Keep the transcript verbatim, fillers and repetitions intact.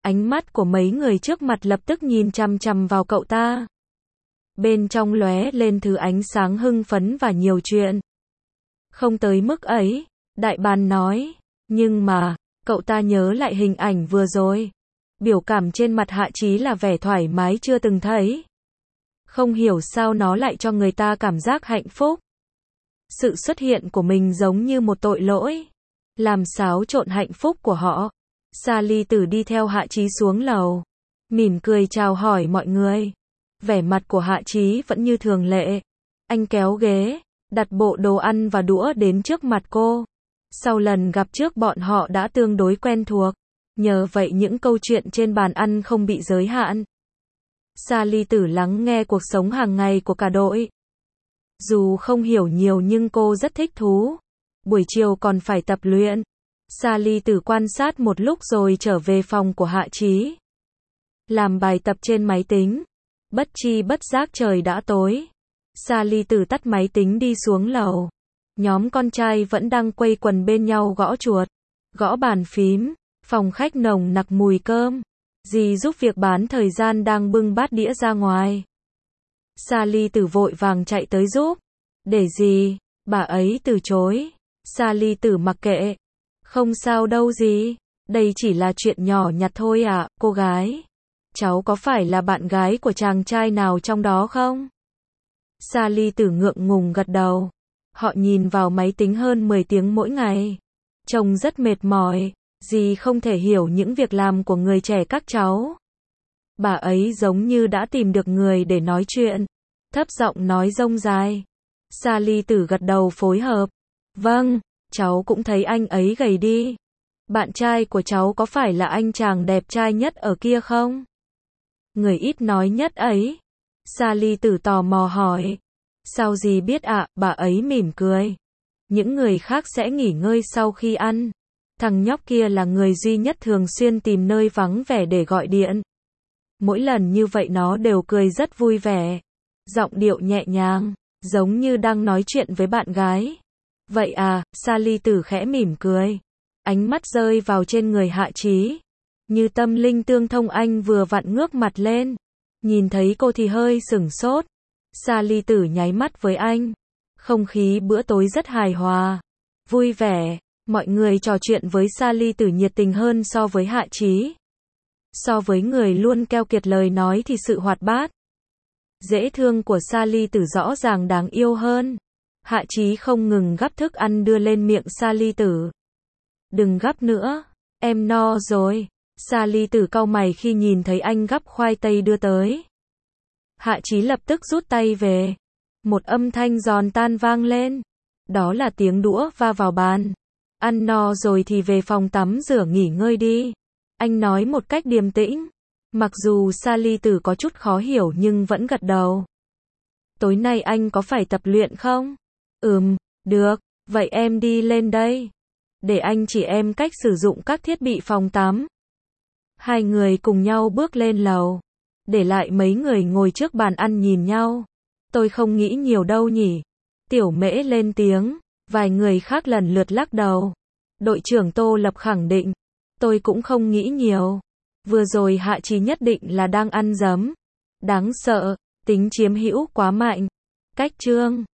Ánh mắt của mấy người trước mặt lập tức nhìn chằm chằm vào cậu ta. Bên trong lóe lên thứ ánh sáng hưng phấn và nhiều chuyện. Không tới mức ấy, đại bàng nói. Nhưng mà, cậu ta nhớ lại hình ảnh vừa rồi. Biểu cảm trên mặt Hạ Chí là vẻ thoải mái chưa từng thấy. Không hiểu sao nó lại cho người ta cảm giác hạnh phúc. Sự xuất hiện của mình giống như một tội lỗi, làm xáo trộn hạnh phúc của họ. Sa Ly Tử đi theo Hạ Chí xuống lầu, mỉm cười chào hỏi mọi người. Vẻ mặt của Hạ Chí vẫn như thường lệ. Anh kéo ghế, đặt bộ đồ ăn và đũa đến trước mặt cô. Sau lần gặp trước bọn họ đã tương đối quen thuộc, nhờ vậy những câu chuyện trên bàn ăn không bị giới hạn. Sa Ly Tử lắng nghe cuộc sống hàng ngày của cả đội. Dù không hiểu nhiều nhưng cô rất thích thú. Buổi chiều còn phải tập luyện. Sa Ly Tử quan sát một lúc rồi trở về phòng của Hạ Chí. Làm bài tập trên máy tính. Bất chi bất giác trời đã tối. Sa Ly Tử tắt máy tính đi xuống lầu. Nhóm con trai vẫn đang quây quần bên nhau gõ chuột, gõ bàn phím. Phòng khách nồng nặc mùi cơm. Dì giúp việc bán thời gian đang bưng bát đĩa ra ngoài. Sa Ly Tử vội vàng chạy tới giúp. Để gì? Bà ấy từ chối. Sa Ly Tử mặc kệ. Không sao đâu dì. Đây chỉ là chuyện nhỏ nhặt thôi ạ, cô gái. Cháu có phải là bạn gái của chàng trai nào trong đó không? Sa Ly Tử ngượng ngùng gật đầu. Họ nhìn vào máy tính hơn mười tiếng mỗi ngày. Trông rất mệt mỏi. Dì không thể hiểu những việc làm của người trẻ các cháu. Bà ấy giống như đã tìm được người để nói chuyện. Thấp giọng nói rông dài. Sa Ly Tử gật đầu phối hợp. Vâng, cháu cũng thấy anh ấy gầy đi. Bạn trai của cháu có phải là anh chàng đẹp trai nhất ở kia không? Người ít nói nhất ấy. Sa Ly Tử tò mò hỏi. Sao dì biết ạ? À? Bà ấy mỉm cười. Những người khác sẽ nghỉ ngơi sau khi ăn. Thằng nhóc kia là người duy nhất thường xuyên tìm nơi vắng vẻ để gọi điện. Mỗi lần như vậy nó đều cười rất vui vẻ. Giọng điệu nhẹ nhàng, giống như đang nói chuyện với bạn gái. Vậy à, Sa Ly Tử khẽ mỉm cười. Ánh mắt rơi vào trên người Hạ Chí. Như tâm linh tương thông anh vừa vặn ngước mặt lên. Nhìn thấy cô thì hơi sửng sốt. Sa Ly Tử nháy mắt với anh. Không khí bữa tối rất hài hòa. Vui vẻ. Mọi người trò chuyện với Sa Ly Tử nhiệt tình hơn so với Hạ Chí. So với người luôn keo kiệt lời nói thì sự hoạt bát, dễ thương của Sa Ly Tử rõ ràng đáng yêu hơn. Hạ Chí không ngừng gắp thức ăn đưa lên miệng Sa Ly Tử. Đừng gắp nữa, em no rồi. Sa Ly Tử cau mày khi nhìn thấy anh gắp khoai tây đưa tới. Hạ Chí lập tức rút tay về. Một âm thanh giòn tan vang lên. Đó là tiếng đũa va vào bàn. Ăn no rồi thì về phòng tắm rửa nghỉ ngơi đi. Anh nói một cách điềm tĩnh. Mặc dù Sa Ly Tử có chút khó hiểu nhưng vẫn gật đầu. Tối nay anh có phải tập luyện không? Ừm, được, vậy em đi lên đây. Để anh chỉ em cách sử dụng các thiết bị phòng tắm. Hai người cùng nhau bước lên lầu. Để lại mấy người ngồi trước bàn ăn nhìn nhau. Tôi không nghĩ nhiều đâu nhỉ. Tiểu Mễ lên tiếng. Vài người khác lần lượt lắc đầu. Đội trưởng Tô Lập khẳng định. Tôi cũng không nghĩ nhiều. Vừa rồi Hạ Chí nhất định là đang ăn dấm. Đáng sợ, tính chiếm hữu quá mạnh. Cách chương